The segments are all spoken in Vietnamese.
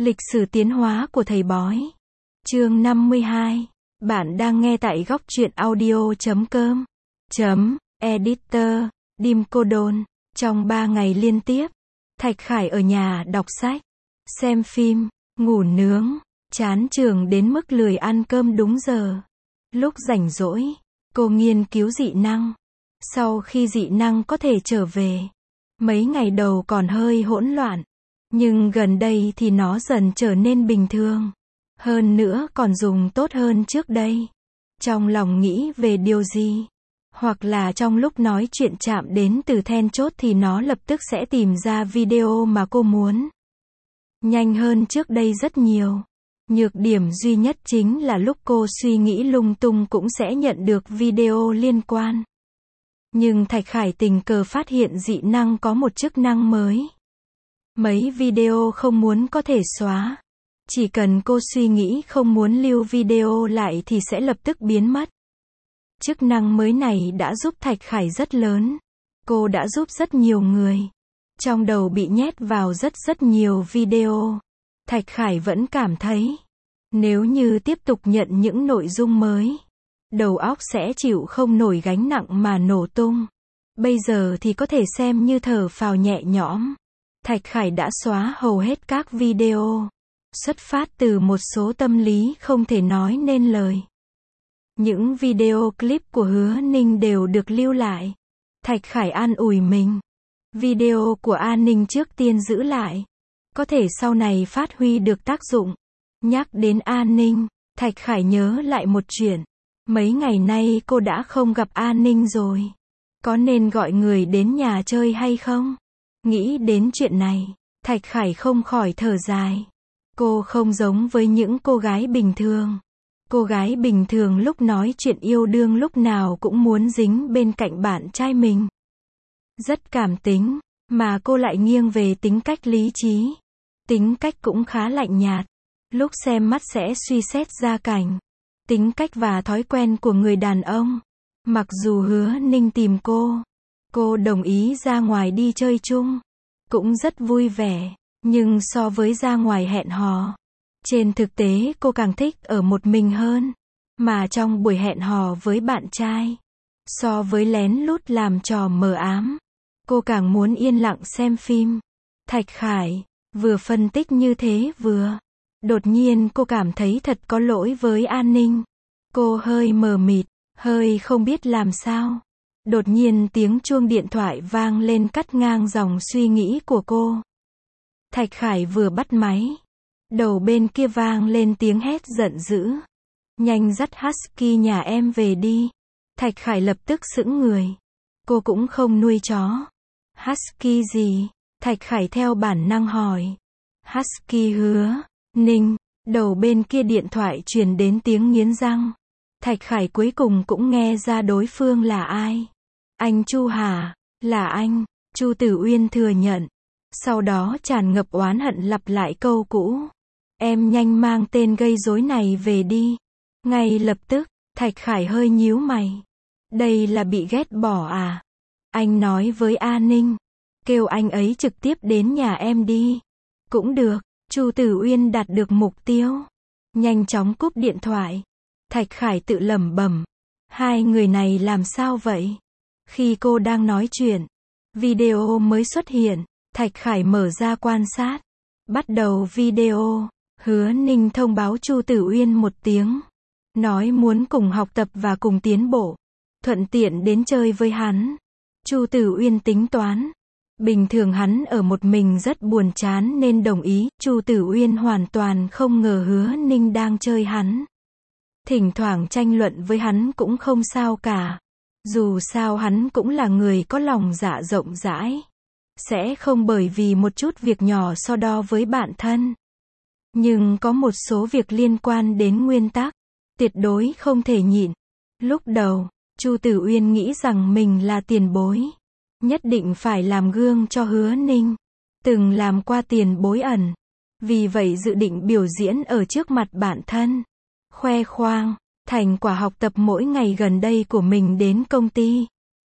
Lịch sử tiến hóa của thầy bói. Chương 52. Bạn đang nghe tại góc truyện audio.com. Editor, Dim Cô Đôn. Trong 3 ngày liên tiếp, Thạch Khải ở nhà đọc sách, xem phim, ngủ nướng, chán trường đến mức lười ăn cơm đúng giờ. Lúc rảnh rỗi, cô nghiên cứu dị năng. Sau khi dị năng có thể trở về, mấy ngày đầu còn hơi hỗn loạn, nhưng gần đây thì nó dần trở nên bình thường. Hơn nữa còn dùng tốt hơn trước đây. Trong lòng nghĩ về điều gì, hoặc là trong lúc nói chuyện chạm đến từ then chốt thì nó lập tức sẽ tìm ra video mà cô muốn. Nhanh hơn trước đây rất nhiều. Nhược điểm duy nhất chính là lúc cô suy nghĩ lung tung cũng sẽ nhận được video liên quan. Nhưng Thạch Khải tình cờ phát hiện dị năng có một chức năng mới. Mấy video không muốn có thể xóa. Chỉ cần cô suy nghĩ không muốn lưu video lại thì sẽ lập tức biến mất. Chức năng mới này đã giúp Thạch Khải rất lớn. Cô đã giúp rất nhiều người. Trong đầu bị nhét vào rất nhiều video. Thạch Khải vẫn cảm thấy, nếu như tiếp tục nhận những nội dung mới, đầu óc sẽ chịu không nổi gánh nặng mà nổ tung. Bây giờ thì có thể xem như thở phào nhẹ nhõm. Thạch Khải đã xóa hầu hết các video. Xuất phát từ một số tâm lý không thể nói nên lời. Những video clip của Hứa Ninh đều được lưu lại. Thạch Khải an ủi mình. Video của An Ninh trước tiên giữ lại. Có thể sau này phát huy được tác dụng. Nhắc đến An Ninh, Thạch Khải nhớ lại một chuyện. Mấy ngày nay cô đã không gặp An Ninh rồi. Có nên gọi người đến nhà chơi hay không? Nghĩ đến chuyện này, Thạch Khải không khỏi thở dài. Cô không giống với những cô gái bình thường. Cô gái bình thường lúc nói chuyện yêu đương lúc nào cũng muốn dính bên cạnh bạn trai mình. Rất cảm tính, mà cô lại nghiêng về tính cách lý trí. Tính cách cũng khá lạnh nhạt. Lúc xem mắt sẽ suy xét gia cảnh, tính cách và thói quen của người đàn ông. Mặc dù Hứa Ninh tìm cô đồng ý ra ngoài đi chơi chung. Cũng rất vui vẻ, nhưng so với ra ngoài hẹn hò, trên thực tế cô càng thích ở một mình hơn. Mà trong buổi hẹn hò với bạn trai, so với lén lút làm trò mờ ám, cô càng muốn yên lặng xem phim. Thạch Khải vừa phân tích như thế đột nhiên cô cảm thấy thật có lỗi với An Ninh. Cô hơi mờ mịt, hơi không biết làm sao. Đột nhiên tiếng chuông điện thoại vang lên cắt ngang dòng suy nghĩ của cô. Thạch Khải vừa bắt máy, đầu bên kia vang lên tiếng hét giận dữ. Nhanh dắt Husky nhà em về đi. Thạch Khải lập tức sững người. Cô cũng không nuôi chó. Husky gì? Thạch Khải theo bản năng hỏi. Husky Hứa Ninh. Đầu bên kia điện thoại truyền đến tiếng nghiến răng. Thạch Khải cuối cùng cũng nghe ra đối phương là ai. Anh Chu hả? Là anh. Chu Tử Uyên thừa nhận. Sau đó tràn ngập oán hận lặp lại câu cũ. Em nhanh mang tên gây rối này về đi. Ngay lập tức, Thạch Khải hơi nhíu mày. Đây là bị ghét bỏ à? Anh nói với An Ninh. Kêu anh ấy trực tiếp đến nhà em đi. Cũng được. Chu Tử Uyên đạt được mục tiêu. Nhanh chóng cúp điện thoại. Thạch Khải tự lẩm bẩm. Hai người này làm sao vậy? Khi cô đang nói chuyện, video mới xuất hiện. Thạch Khải mở ra quan sát. Bắt đầu video. Hứa Ninh thông báo Chu Tử Uyên một tiếng. Nói muốn cùng học tập và cùng tiến bộ. Thuận tiện đến chơi với hắn. Chu Tử Uyên tính toán. Bình thường hắn ở một mình rất buồn chán nên đồng ý. Chu Tử Uyên hoàn toàn không ngờ Hứa Ninh đang chơi hắn. Thỉnh thoảng tranh luận với hắn cũng không sao cả. Dù sao hắn cũng là người có lòng dạ rộng rãi. Sẽ không bởi vì một chút việc nhỏ so đo với bạn thân. Nhưng có một số việc liên quan đến nguyên tắc, tuyệt đối không thể nhịn. Lúc đầu, Chu Tử Uyên nghĩ rằng mình là tiền bối. Nhất định phải làm gương cho Hứa Ninh. Từng làm qua tiền bối ẩn. Vì vậy dự định biểu diễn ở trước mặt bạn thân. Khoe khoang thành quả học tập mỗi ngày gần đây của mình đến công ty.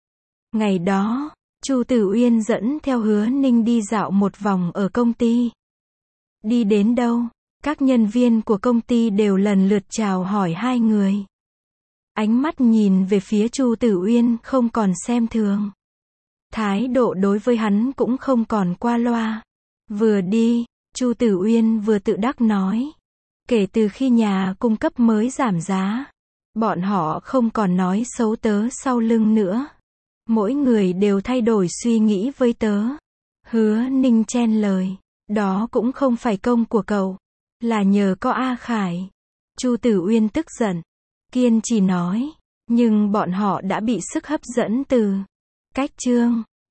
Ngày đó, Chu Tử Uyên dẫn theo Hứa Ninh đi dạo một vòng ở công ty. Đi đến đâu, các nhân viên của công ty đều lần lượt chào hỏi hai người. Ánh mắt nhìn về phía Chu Tử Uyên không còn xem thường. Thái độ đối với hắn cũng không còn qua loa. Vừa đi, Chu Tử Uyên vừa tự đắc nói. Kể từ khi nhà cung cấp mới giảm giá, bọn họ không còn nói xấu tớ sau lưng nữa. Mỗi người đều thay đổi suy nghĩ với tớ. Hứa Ninh chen lời. Đó cũng không phải công của cậu. Là nhờ có A Khải. Chu Tử Uyên tức giận. Kiên trì nói. Nhưng bọn họ đã bị sức hấp dẫn từ cách chương.